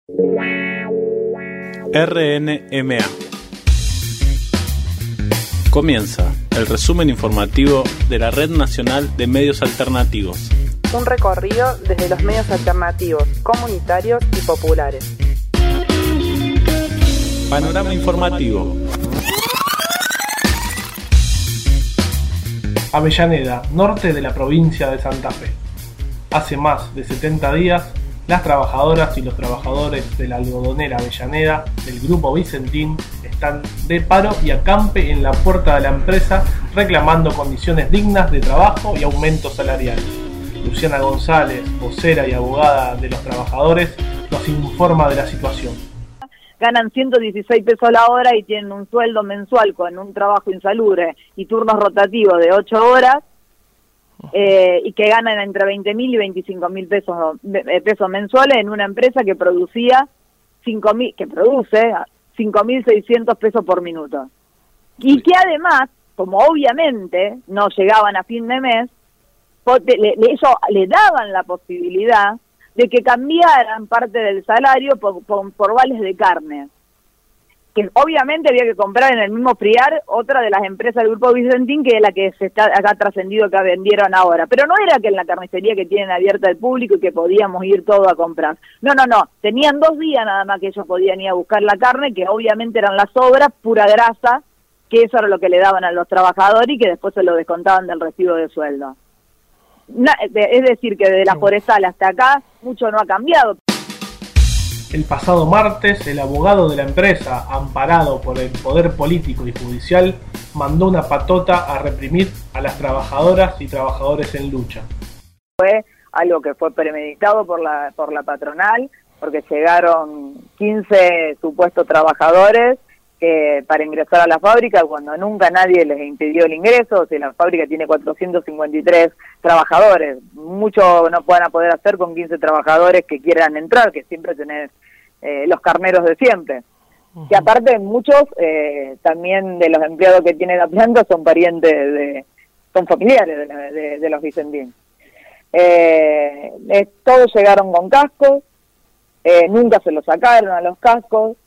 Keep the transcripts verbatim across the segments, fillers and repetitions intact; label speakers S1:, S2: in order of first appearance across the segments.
S1: R N M A. Comienza el resumen informativo de la Red Nacional de Medios Alternativos.
S2: Un recorrido desde los medios alternativos, comunitarios y populares.
S1: Panorama informativo.
S3: Avellaneda, norte de la provincia de Santa Fe. Hace más de setenta días, las trabajadoras y los trabajadores de la algodonera Avellaneda del Grupo Vicentín están de paro y acampe en la puerta de la empresa reclamando condiciones dignas de trabajo y aumento salarial. Luciana González, vocera y abogada de los trabajadores, nos informa de la situación.
S4: Ganan ciento dieciséis pesos la hora y tienen un sueldo mensual con un trabajo insalubre y turnos rotativos de ocho horas, eh, y que ganan entre veinte mil y veinticinco mil pesos, eh, pesos mensuales en una empresa que producía cinco mil, que produce cinco mil seiscientos pesos por minuto. Y que además, como obviamente no llegaban a fin de mes, le, le, ellos le daban la posibilidad de que cambiaran parte del salario por, por, por vales de carne, que obviamente había que comprar en el mismo Friar, otra de las empresas del Grupo Vicentín, que es la que se está acá trascendido que vendieron ahora. Pero no era que en la carnicería que tienen abierta al público y que podíamos ir todo a comprar. No, no, no. Tenían dos días nada más que ellos podían ir a buscar la carne, que obviamente eran las sobras, pura grasa, que eso era lo que le daban a los trabajadores y que después se lo descontaban del recibo de sueldo. Es decir, que de la forestal hasta acá mucho no ha cambiado.
S3: El pasado martes, el abogado de la empresa, amparado por el poder político y judicial, mandó una patota a reprimir a las trabajadoras y trabajadores en lucha.
S4: Fue algo que fue premeditado por la por la patronal, porque llegaron quince supuestos trabajadores que para ingresar a la fábrica, cuando nunca nadie les impidió el ingreso. O sea, la fábrica tiene cuatrocientos cincuenta y tres trabajadores, mucho no van a poder hacer con quince trabajadores que quieran entrar, que siempre tenés eh, los carneros de siempre. Uh-huh. Y aparte muchos eh, también de los empleados que tiene la planta son parientes, de son familiares de, de, de los Vicentín. Eh, eh, todos llegaron con cascos, eh, nunca se los sacaron a los cascos.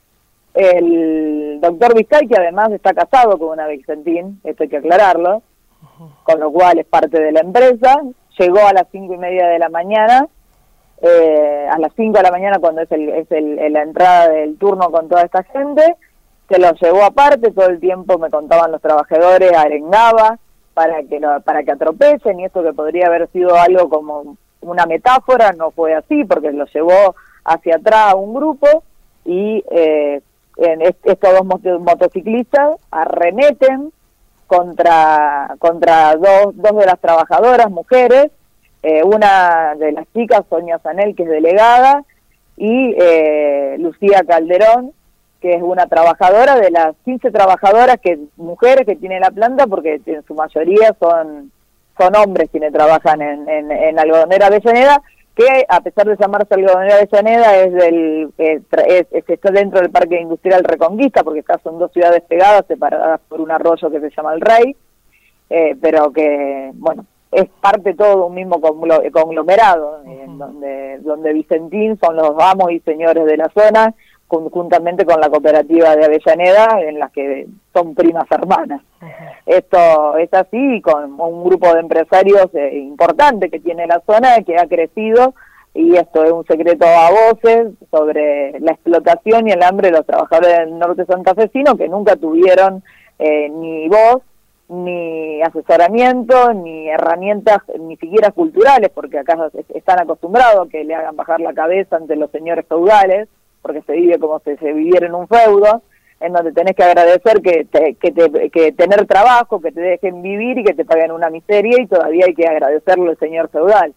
S4: El doctor Vizcay, que además está casado con una Vicentín, esto hay que aclararlo, con lo cual es parte de la empresa, llegó a las cinco y media de la mañana, eh, a las cinco de la mañana cuando es, el, es el, la entrada del turno con toda esta gente, se lo llevó aparte, todo el tiempo me contaban los trabajadores, arengaba para que, lo, para que atropellen, y esto que podría haber sido algo como una metáfora, no fue así, porque lo llevó hacia atrás a un grupo, y eh, en estos dos mot- motociclistas arremeten contra contra dos, dos de las trabajadoras, mujeres, eh, una de las chicas, Sonia Zanel, que es delegada, y eh, Lucía Calderón, que es una trabajadora de las quince trabajadoras, que mujeres que tiene la planta, porque en su mayoría son son hombres quienes trabajan en, en, en Algodonera Avellaneda, que a pesar de llamarse Algodonera Avellaneda es del eh, es, es, está dentro del Parque Industrial Reconquista, porque acá son dos ciudades pegadas, separadas por un arroyo que se llama El Rey, eh, pero que, bueno, es parte todo de un mismo conglomerado, uh-huh. en donde, donde Vicentín son los amos y señores de la zona, conjuntamente con la cooperativa de Avellaneda, en las que son primas hermanas. Uh-huh. Esto es así, con un grupo de empresarios eh, importante que tiene la zona, que ha crecido, y esto es un secreto a voces sobre la explotación y el hambre de los trabajadores del norte santafesino, que nunca tuvieron eh, ni voz, ni asesoramiento, ni herramientas, ni siquiera culturales, porque acá están acostumbrados a que le hagan bajar la cabeza ante los señores feudales, porque se vive como si se viviera en un feudo, en donde tenés que agradecer que, te, que, te, que tener trabajo, que te dejen vivir y que te paguen una miseria, y todavía hay que agradecerle al señor feudal.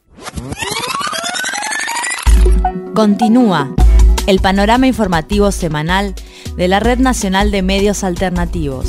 S5: Continúa el panorama informativo semanal de la Red Nacional de Medios Alternativos.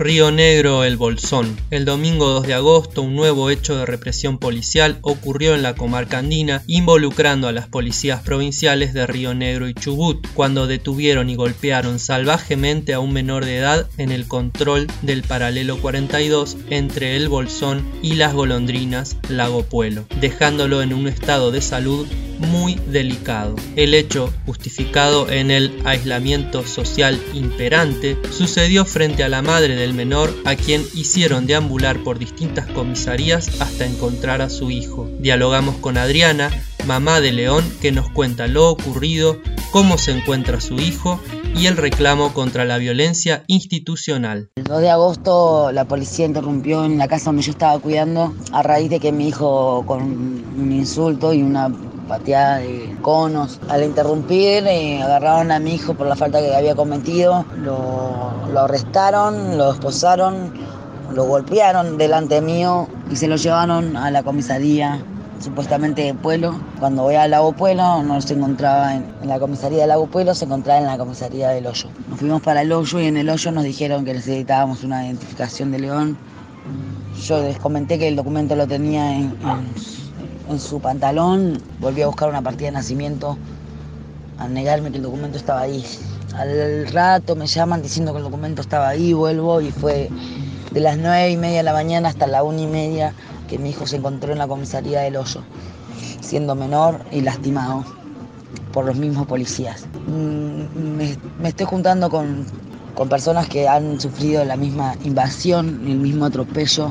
S6: Río Negro, El Bolsón. El domingo dos de agosto, un nuevo hecho de represión policial ocurrió en la comarca andina, involucrando a las policías provinciales de Río Negro y Chubut, cuando detuvieron y golpearon salvajemente a un menor de edad en el control del paralelo cuarenta y dos entre El Bolsón y Las Golondrinas, Lago Puelo, dejándolo en un estado de salud muy delicado. El hecho, justificado en el aislamiento social imperante, sucedió frente a la madre del menor, a quien hicieron deambular por distintas comisarías hasta encontrar a su hijo. Dialogamos con Adriana, mamá de León, que nos cuenta lo ocurrido, cómo se encuentra su hijo y el reclamo contra la violencia institucional.
S7: El dos de agosto la policía interrumpió en la casa donde yo estaba cuidando a raíz de que mi hijo, con un insulto y una pateada de conos, al interrumpir eh, agarraron a mi hijo por la falta que había cometido, lo, lo arrestaron, lo esposaron, lo golpearon delante mío y se lo llevaron a la comisaría supuestamente de Puelo. Cuando voy al Lago Puelo no se encontraba en, en la comisaría del Lago Puelo, se encontraba en la comisaría del Hoyo. Nos fuimos para el Hoyo y en el Hoyo nos dijeron que necesitábamos una identificación de León. Yo les comenté que el documento lo tenía en, en en su pantalón, volví a buscar una partida de nacimiento, a negarme que el documento estaba ahí. Al rato me llaman diciendo que el documento estaba ahí, vuelvo y fue de las nueve y media de la mañana hasta la una y media que mi hijo se encontró en la comisaría del Hoyo, siendo menor y lastimado por los mismos policías. Me, me estoy juntando con, con personas que han sufrido la misma invasión, el mismo atropello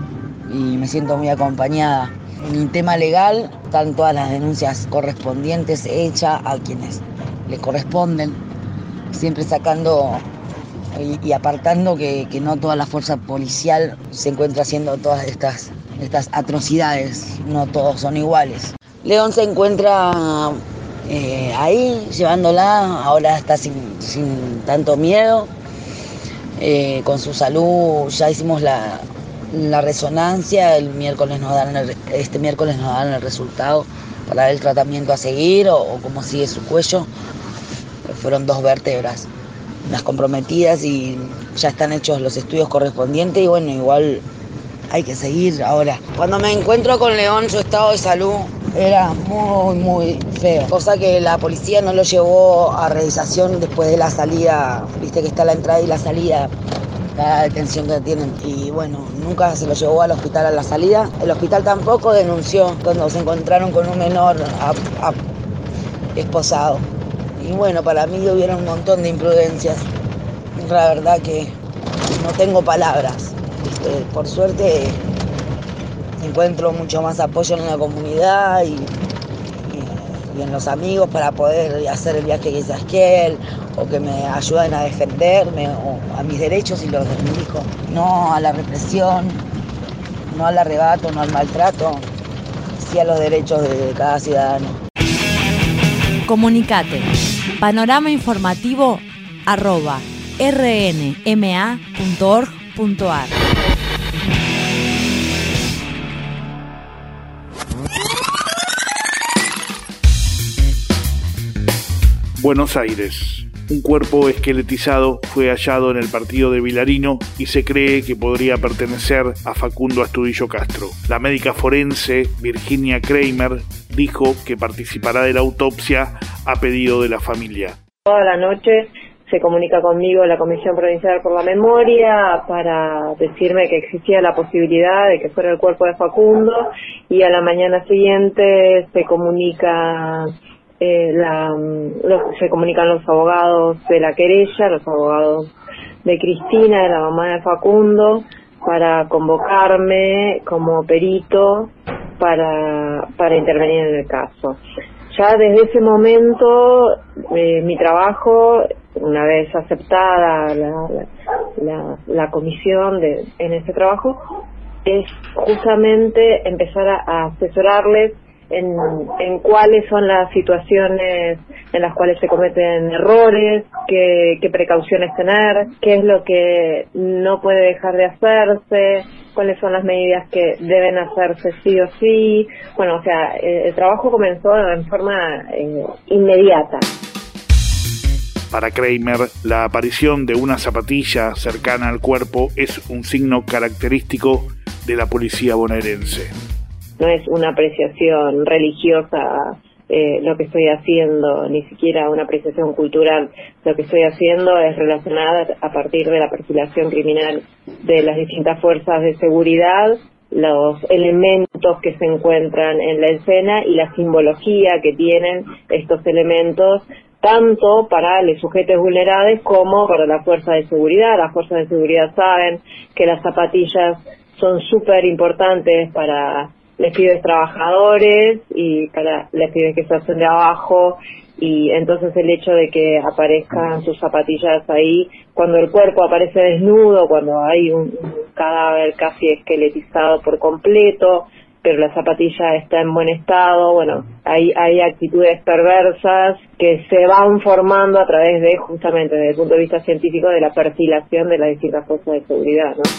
S7: y me siento muy acompañada. En el tema legal, están todas las denuncias correspondientes hechas a quienes le corresponden, siempre sacando y, y apartando que, que no toda la fuerza policial se encuentra haciendo todas estas, estas atrocidades, no todos son iguales. León se encuentra eh, ahí, llevándola, ahora está sin, sin tanto miedo, eh, con su salud. Ya hicimos la... la resonancia, el miércoles nos dan el, este miércoles nos dan el resultado para ver el tratamiento a seguir o, o cómo sigue su cuello. Fueron dos vértebras, las comprometidas y ya están hechos los estudios correspondientes y bueno, igual hay que seguir ahora. Cuando me encuentro con León, su estado de salud era muy, muy feo, cosa que la policía no lo llevó a realización después de la salida, viste que está la entrada y la salida, la detención que tienen, y bueno, nunca se lo llevó al hospital a la salida. El hospital tampoco denunció cuando se encontraron con un menor a, a, esposado. Y bueno, para mí hubieron un montón de imprudencias. La verdad que no tengo palabras. ¿Viste? Por suerte encuentro mucho más apoyo en la comunidad y, y, y en los amigos para poder hacer el viaje que hizo Esquel, o que me ayuden a defenderme o a mis derechos y los de mi hijo. No a la represión, no al arrebato, no al maltrato, sí a los derechos de cada ciudadano.
S5: Comunicate. Panorama informativo arroba r n m a punto org punto a r.
S8: Buenos Aires. Un cuerpo esqueletizado fue hallado en el partido de Vilarino y se cree que podría pertenecer a Facundo Astudillo Castro. La médica forense Virginia Kramer dijo que participará de la autopsia a pedido de la familia.
S9: Toda la noche se comunica conmigo la Comisión Provincial por la Memoria para decirme que existía la posibilidad de que fuera el cuerpo de Facundo y a la mañana siguiente se comunica... Eh, la, los, se comunican los abogados de la querella, los abogados de Cristina, de la mamá de Facundo, para convocarme como perito para, para intervenir en el caso. Ya desde ese momento eh, mi trabajo, una vez aceptada la, la, la, la comisión de, en ese trabajo, es justamente empezar a, a asesorarles En, en cuáles son las situaciones en las cuales se cometen errores, qué, qué precauciones tener, qué es lo que no puede dejar de hacerse, cuáles son las medidas que deben hacerse sí o sí. Bueno, o sea, el, el trabajo comenzó en forma eh, inmediata.
S8: Para Kramer, la aparición de una zapatilla cercana al cuerpo es un signo característico de la policía bonaerense.
S9: No es una apreciación religiosa eh, lo que estoy haciendo, ni siquiera una apreciación cultural. Lo que estoy haciendo es relacionada a partir de la perfilación criminal de las distintas fuerzas de seguridad, los elementos que se encuentran en la escena y la simbología que tienen estos elementos, tanto para los sujetos vulnerables como para la fuerza de seguridad. Las fuerzas de seguridad saben que las zapatillas son súper importantes para los pibes trabajadores y para los pibes que se hacen de abajo, y entonces el hecho de que aparezcan sus zapatillas ahí, cuando el cuerpo aparece desnudo, cuando hay un, un cadáver casi esqueletizado por completo, pero la zapatilla está en buen estado, bueno, hay, hay actitudes perversas que se van formando a través de, justamente desde el punto de vista científico, de la perfilación de las distintas fuerzas de seguridad, ¿no?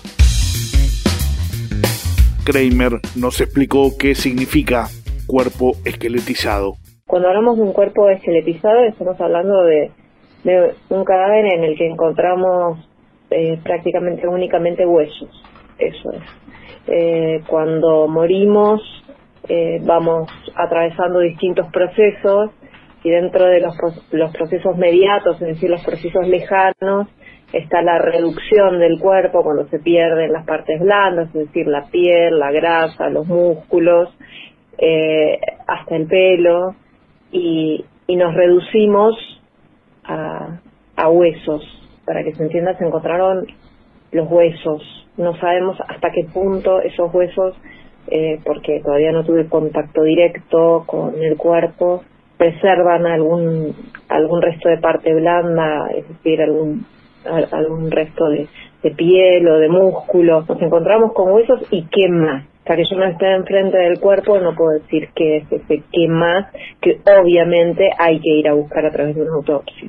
S8: Kramer nos explicó qué significa cuerpo esqueletizado.
S9: Cuando hablamos de un cuerpo esqueletizado estamos hablando de, de un cadáver en el que encontramos eh, prácticamente únicamente huesos, eso es. Eh, cuando morimos eh, vamos atravesando distintos procesos, y dentro de los, los procesos mediatos, es decir, los procesos lejanos, está la reducción del cuerpo cuando se pierden las partes blandas, es decir, la piel, la grasa, los músculos, eh, hasta el pelo, y, y nos reducimos a, a huesos. Para que se entienda, se encontraron los huesos. No sabemos hasta qué punto esos huesos, eh, porque todavía no tuve contacto directo con el cuerpo, preservan algún algún resto de parte blanda, es decir, algún algún resto de, de piel o de músculo. Nos encontramos con huesos y qué más. Hasta que yo no esté enfrente del cuerpo no puedo decir qué es ese qué más, que obviamente hay que ir a buscar a través de una autopsia.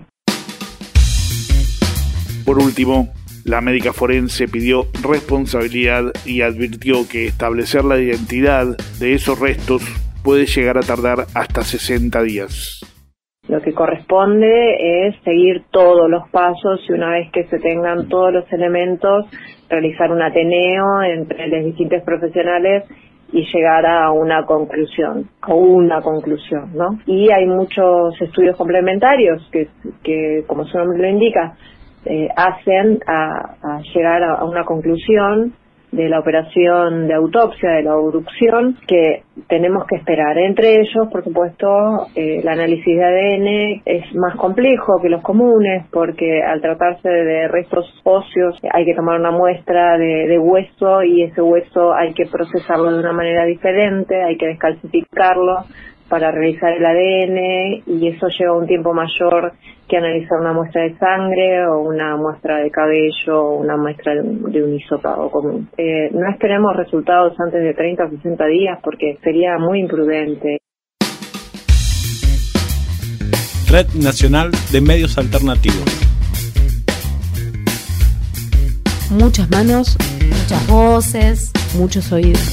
S8: Por último, la médica forense pidió responsabilidad y advirtió que establecer la identidad de esos restos puede llegar a tardar hasta sesenta días.
S9: Lo que corresponde es seguir todos los pasos y una vez que se tengan todos los elementos, realizar un ateneo entre los distintos profesionales y llegar a una conclusión, o una conclusión, ¿no? Y hay muchos estudios complementarios que, que como su nombre lo indica, eh, hacen a, a llegar a, a una conclusión de la operación de autopsia, de la obducción, que tenemos que esperar. Entre ellos, por supuesto, eh, el análisis de A D N es más complejo que los comunes, porque al tratarse de restos óseos hay que tomar una muestra de, de hueso, y ese hueso hay que procesarlo de una manera diferente, hay que descalcificarlo para realizar el A D N, y eso lleva un tiempo mayor que analizar una muestra de sangre o una muestra de cabello o una muestra de un, de un hisopado común. Eh, no esperemos resultados antes de treinta o sesenta días porque sería muy imprudente.
S1: Red Nacional de Medios Alternativos.
S5: Muchas manos, muchas voces, muchos oídos.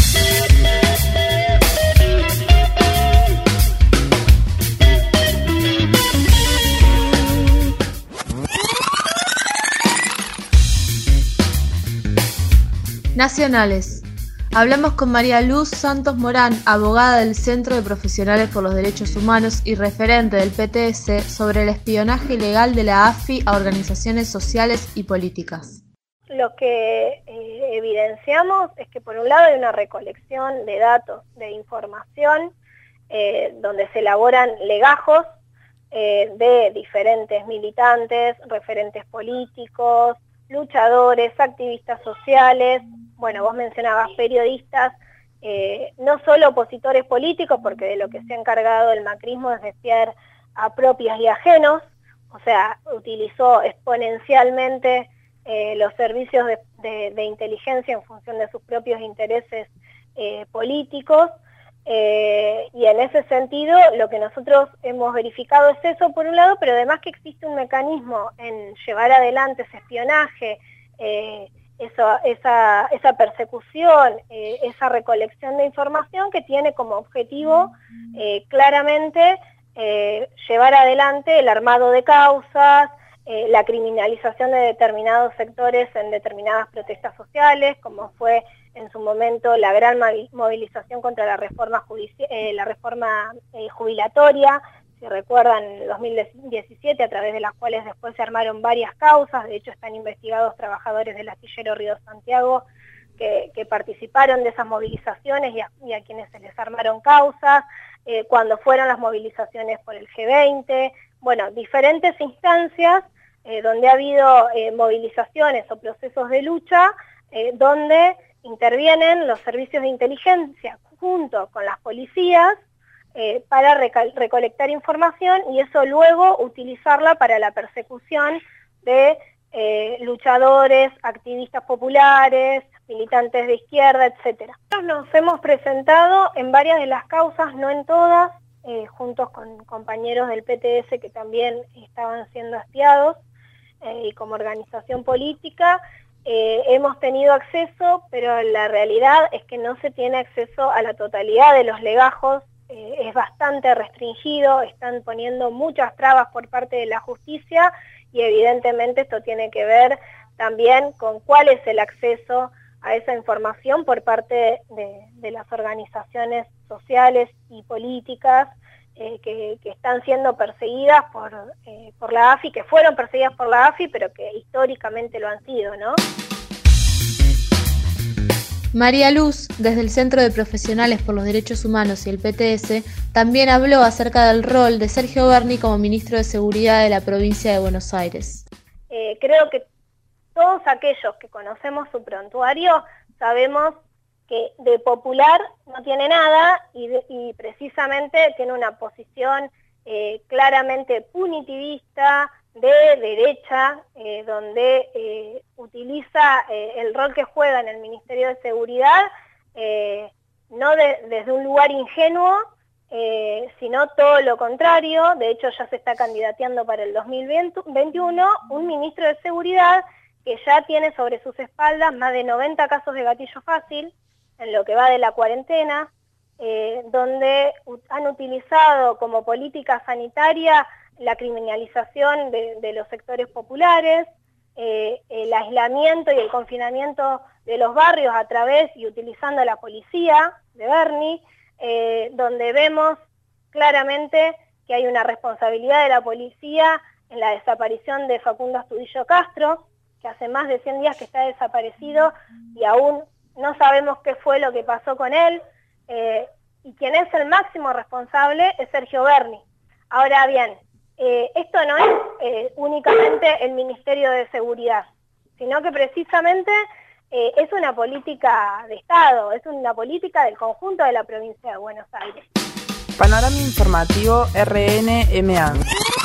S10: Nacionales. Hablamos con María Luz Santos Morán, abogada del Centro de Profesionales por los Derechos Humanos y referente del P T S, sobre el espionaje ilegal de la A F I a organizaciones sociales y políticas.
S11: Lo que eh, evidenciamos es que por un lado hay una recolección de datos, de información, eh, donde se elaboran legajos eh, de diferentes militantes, referentes políticos, luchadores, activistas sociales, bueno, vos mencionabas periodistas, eh, no solo opositores políticos, porque de lo que se ha encargado el macrismo es de espiar a propios y ajenos, o sea, utilizó exponencialmente eh, los servicios de, de, de inteligencia en función de sus propios intereses eh, políticos, eh, y en ese sentido lo que nosotros hemos verificado es eso por un lado, pero además que existe un mecanismo en llevar adelante ese espionaje, eh, esa, esa, esa persecución, eh, esa recolección de información que tiene como objetivo eh, claramente eh, llevar adelante el armado de causas, eh, la criminalización de determinados sectores en determinadas protestas sociales, como fue en su momento la gran movilización contra la reforma, judici- eh, la reforma eh, jubilatoria, si recuerdan, en el dos mil diecisiete, a través de las cuales después se armaron varias causas. De hecho están investigados trabajadores del astillero Río Santiago que, que participaron de esas movilizaciones y a, y a quienes se les armaron causas, eh, cuando fueron las movilizaciones por el G veinte, bueno, diferentes instancias eh, donde ha habido eh, movilizaciones o procesos de lucha, eh, donde intervienen los servicios de inteligencia junto con las policías eh, para recal- recolectar información y eso luego utilizarla para la persecución de eh, luchadores, activistas populares, militantes de izquierda, etcétera. Nos hemos presentado en varias de las causas, no en todas, eh, juntos con compañeros del P T S que también estaban siendo espiados eh, y como organización política. Eh, hemos tenido acceso, pero la realidad es que no se tiene acceso a la totalidad de los legajos, eh, es bastante restringido, están poniendo muchas trabas por parte de la justicia y evidentemente esto tiene que ver también con cuál es el acceso a esa información por parte de, de las organizaciones sociales y políticas eh, que, que están siendo perseguidas por, eh, por la A F I, que fueron perseguidas por la A F I, pero que históricamente lo han sido, ¿no?
S10: María Luz, desde el Centro de Profesionales por los Derechos Humanos y el P T S, también habló acerca del rol de Sergio Berni como ministro de Seguridad de la provincia de Buenos Aires.
S11: Eh, creo que todos aquellos que conocemos su prontuario sabemos que de popular no tiene nada y, de, y precisamente tiene una posición eh, claramente punitivista, de derecha, eh, donde eh, utiliza eh, el rol que juega en el Ministerio de Seguridad, eh, no de, desde un lugar ingenuo, eh, sino todo lo contrario. De hecho ya se está candidateando para el dos mil veintiuno un ministro de Seguridad que ya tiene sobre sus espaldas más de noventa casos de gatillo fácil, en lo que va de la cuarentena, eh, donde han utilizado como política sanitaria la criminalización de, de los sectores populares, eh, el aislamiento y el confinamiento de los barrios a través y utilizando la policía de Berni, eh, donde vemos claramente que hay una responsabilidad de la policía en la desaparición de Facundo Astudillo Castro, que hace más de cien días que está desaparecido y aún no sabemos qué fue lo que pasó con él, eh, y quien es el máximo responsable es Sergio Berni. Ahora bien, eh, esto no es eh, únicamente el Ministerio de Seguridad, sino que precisamente eh, es una política de Estado, es una política del conjunto de la provincia de Buenos Aires.
S2: Panorama informativo R N M A.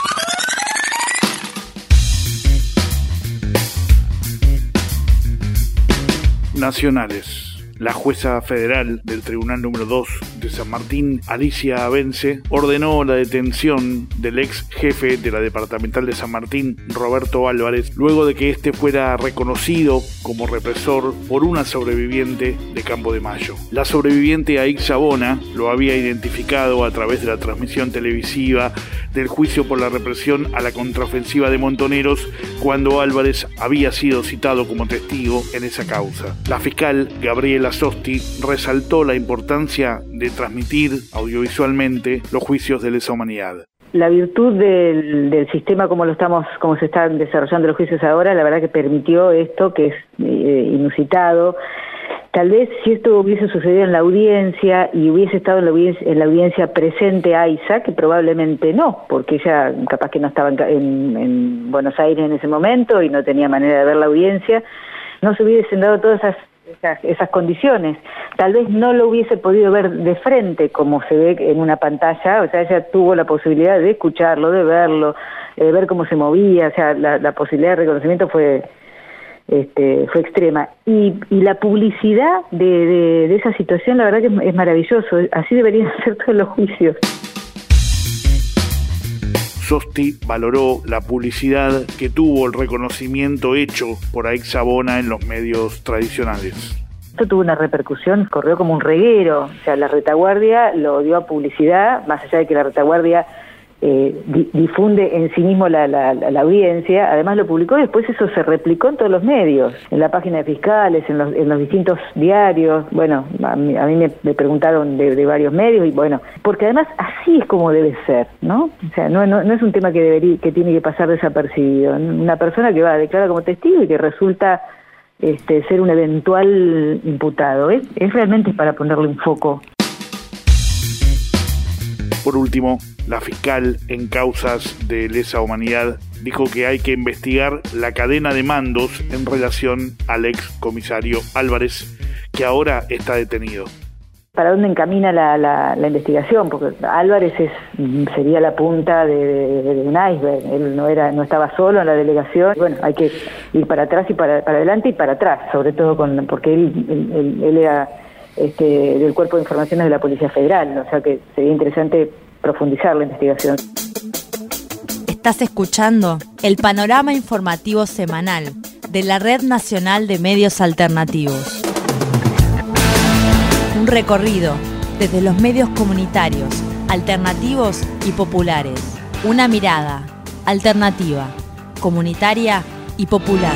S8: Nacionales. La jueza federal del Tribunal número dos de San Martín, Alicia Avence, ordenó la detención del ex jefe de la departamental de San Martín, Roberto Álvarez, luego de que éste fuera reconocido como represor por una sobreviviente de Campo de Mayo. La sobreviviente Aix Sabona lo había identificado a través de la transmisión televisiva del juicio por la represión a la contraofensiva de Montoneros, cuando Álvarez había sido citado como testigo en esa causa. La fiscal Gabriela Sosti resaltó la importancia de transmitir audiovisualmente los juicios de lesa humanidad.
S12: La virtud del, del sistema como lo estamos, como se están desarrollando los juicios ahora, la verdad que permitió esto que es eh, inusitado. Tal vez si esto hubiese sucedido en la audiencia y hubiese estado en la audiencia, en la audiencia presente Aiza, que probablemente no, porque ella capaz que no estaba en, en, en Buenos Aires en ese momento y no tenía manera de ver la audiencia, no se hubiesen dado todas esas Esas, esas condiciones. Tal vez no lo hubiese podido ver de frente como se ve en una pantalla, o sea, ella tuvo la posibilidad de escucharlo, de verlo, de ver cómo se movía, o sea, la, la posibilidad de reconocimiento fue este, fue extrema. Y, y la publicidad de, de, de esa situación, la verdad que es, es maravilloso, así deberían ser todos los juicios.
S8: Sosti valoró la publicidad que tuvo el reconocimiento hecho por Aix Sabona en los medios tradicionales.
S12: Esto tuvo una repercusión, corrió como un reguero, o sea, la retaguardia lo dio a publicidad, más allá de que la retaguardia eh, di- difunde en sí mismo la, la, la audiencia, además lo publicó y después eso se replicó en todos los medios, en la página de fiscales, en los, en los distintos diarios. Bueno, a mí, a mí me, me preguntaron de, de varios medios y bueno, porque además así es como debe ser, ¿no? O sea, no, no, no es un tema que debería, que tiene que pasar desapercibido. Una persona que va a declarar como testigo y que resulta este, ser un eventual imputado, ¿eh? Es realmente para ponerle un foco.
S8: Por último, la fiscal en causas de lesa humanidad dijo que hay que investigar la cadena de mandos en relación al ex comisario Álvarez, que ahora está detenido.
S12: ¿Para dónde encamina la, la, la investigación? Porque Álvarez es, sería la punta de, de, de un iceberg. Él no era, no estaba solo en la delegación. Bueno, hay que ir para atrás y para, para adelante y para atrás, sobre todo con, porque él, él, él, él era este, del Cuerpo de Informaciones de la Policía Federal, o sea que sería interesante profundizar la investigación.
S5: Estás escuchando el panorama informativo semanal de la Red Nacional de Medios Alternativos. Un recorrido desde los medios comunitarios, alternativos y populares. Una mirada alternativa, comunitaria y popular.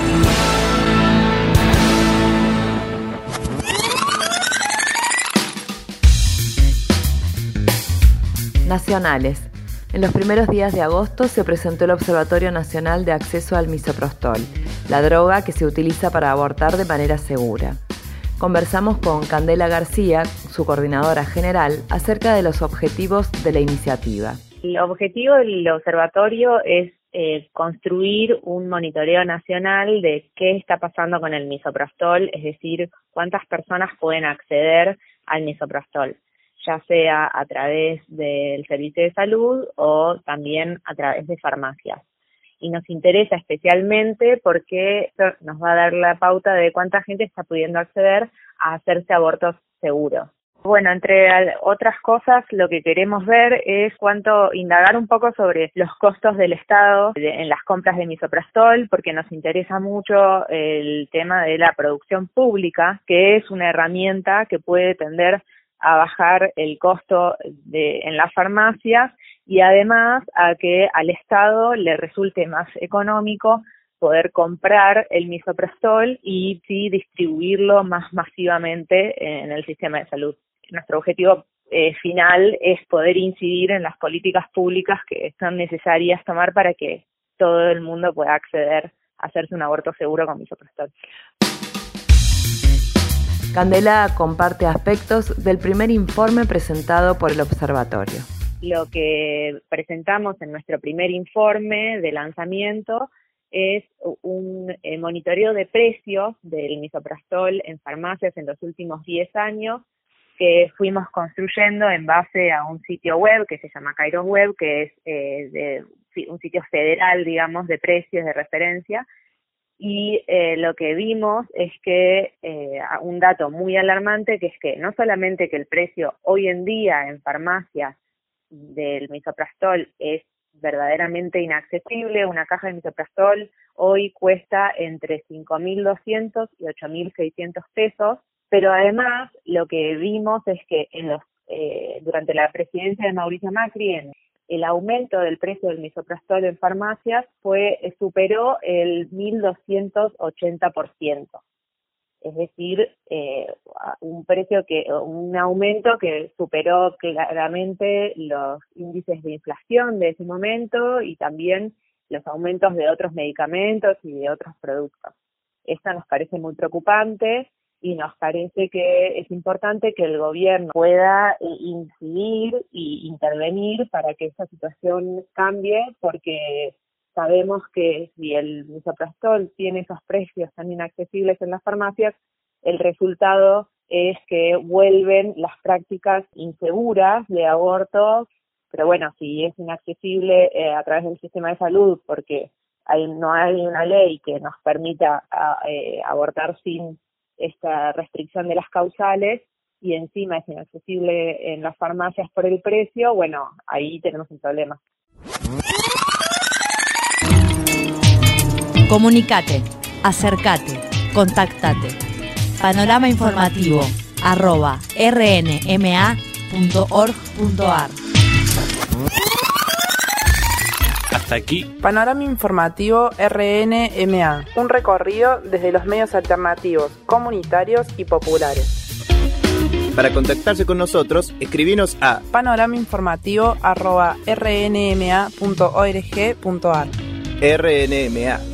S13: Nacionales. En los primeros días de agosto se presentó el Observatorio Nacional de Acceso al Misoprostol, la droga que se utiliza para abortar de manera segura. Conversamos con Candela García, su coordinadora general, acerca de los objetivos de la iniciativa.
S14: El objetivo del observatorio es eh, construir un monitoreo nacional de qué está pasando con el misoprostol, es decir, cuántas personas pueden acceder al misoprostol, ya sea a través del servicio de salud o también a través de farmacias. Y nos interesa especialmente porque esto nos va a dar la pauta de cuánta gente está pudiendo acceder a hacerse abortos seguros. Bueno, entre otras cosas, lo que queremos ver es cuánto, indagar un poco sobre los costos del Estado en las compras de misoprostol, porque nos interesa mucho el tema de la producción pública, que es una herramienta que puede tender a bajar el costo de, en las farmacias y además a que al Estado le resulte más económico poder comprar el misoprostol y sí distribuirlo más masivamente en el sistema de salud. Nuestro objetivo eh, final es poder incidir en las políticas públicas que son necesarias tomar para que todo el mundo pueda acceder a hacerse un aborto seguro con misoprostol.
S13: Candela comparte aspectos del primer informe presentado por el observatorio.
S14: Lo que presentamos en nuestro primer informe de lanzamiento es un eh, monitoreo de precios del misoprostol en farmacias en los últimos diez años que fuimos construyendo en base a un sitio web que se llama Kairos Web, que es eh, de, un sitio federal, digamos, de precios de referencia. Y eh, lo que vimos es que eh, un dato muy alarmante, que es que no solamente que el precio hoy en día en farmacias del misoprostol es verdaderamente inaccesible, una caja de misoprostol hoy cuesta entre cinco mil doscientos y ocho mil seiscientos pesos, pero además lo que vimos es que en los eh, durante la presidencia de Mauricio Macri, en el aumento del precio del misoprostol en farmacias fue superó el mil doscientos ochenta por ciento. Es decir, eh, un precio que un aumento que superó claramente los índices de inflación de ese momento y también los aumentos de otros medicamentos y de otros productos. Esto nos parece muy preocupante y nos parece que es importante que el gobierno pueda incidir y intervenir para que esta situación cambie, porque sabemos que si el misoprostol tiene esos precios tan inaccesibles en las farmacias, el resultado es que vuelven las prácticas inseguras de aborto, pero bueno, si es inaccesible eh, a través del sistema de salud, porque hay, no hay una ley que nos permita a, eh, abortar sin esta restricción de las causales, y encima es inaccesible en las farmacias por el precio, bueno, ahí tenemos un problema.
S5: Comunicate, acercate, contactate. Panorama informativo arroba r n m a punto org punto a r.
S1: Hasta aquí.
S2: Panorama Informativo R N M A. Un recorrido desde los medios alternativos, comunitarios y populares.
S15: Para contactarse con nosotros, escribinos a
S2: panoramainformativo arroba r n m a punto org punto a r.
S15: R N M A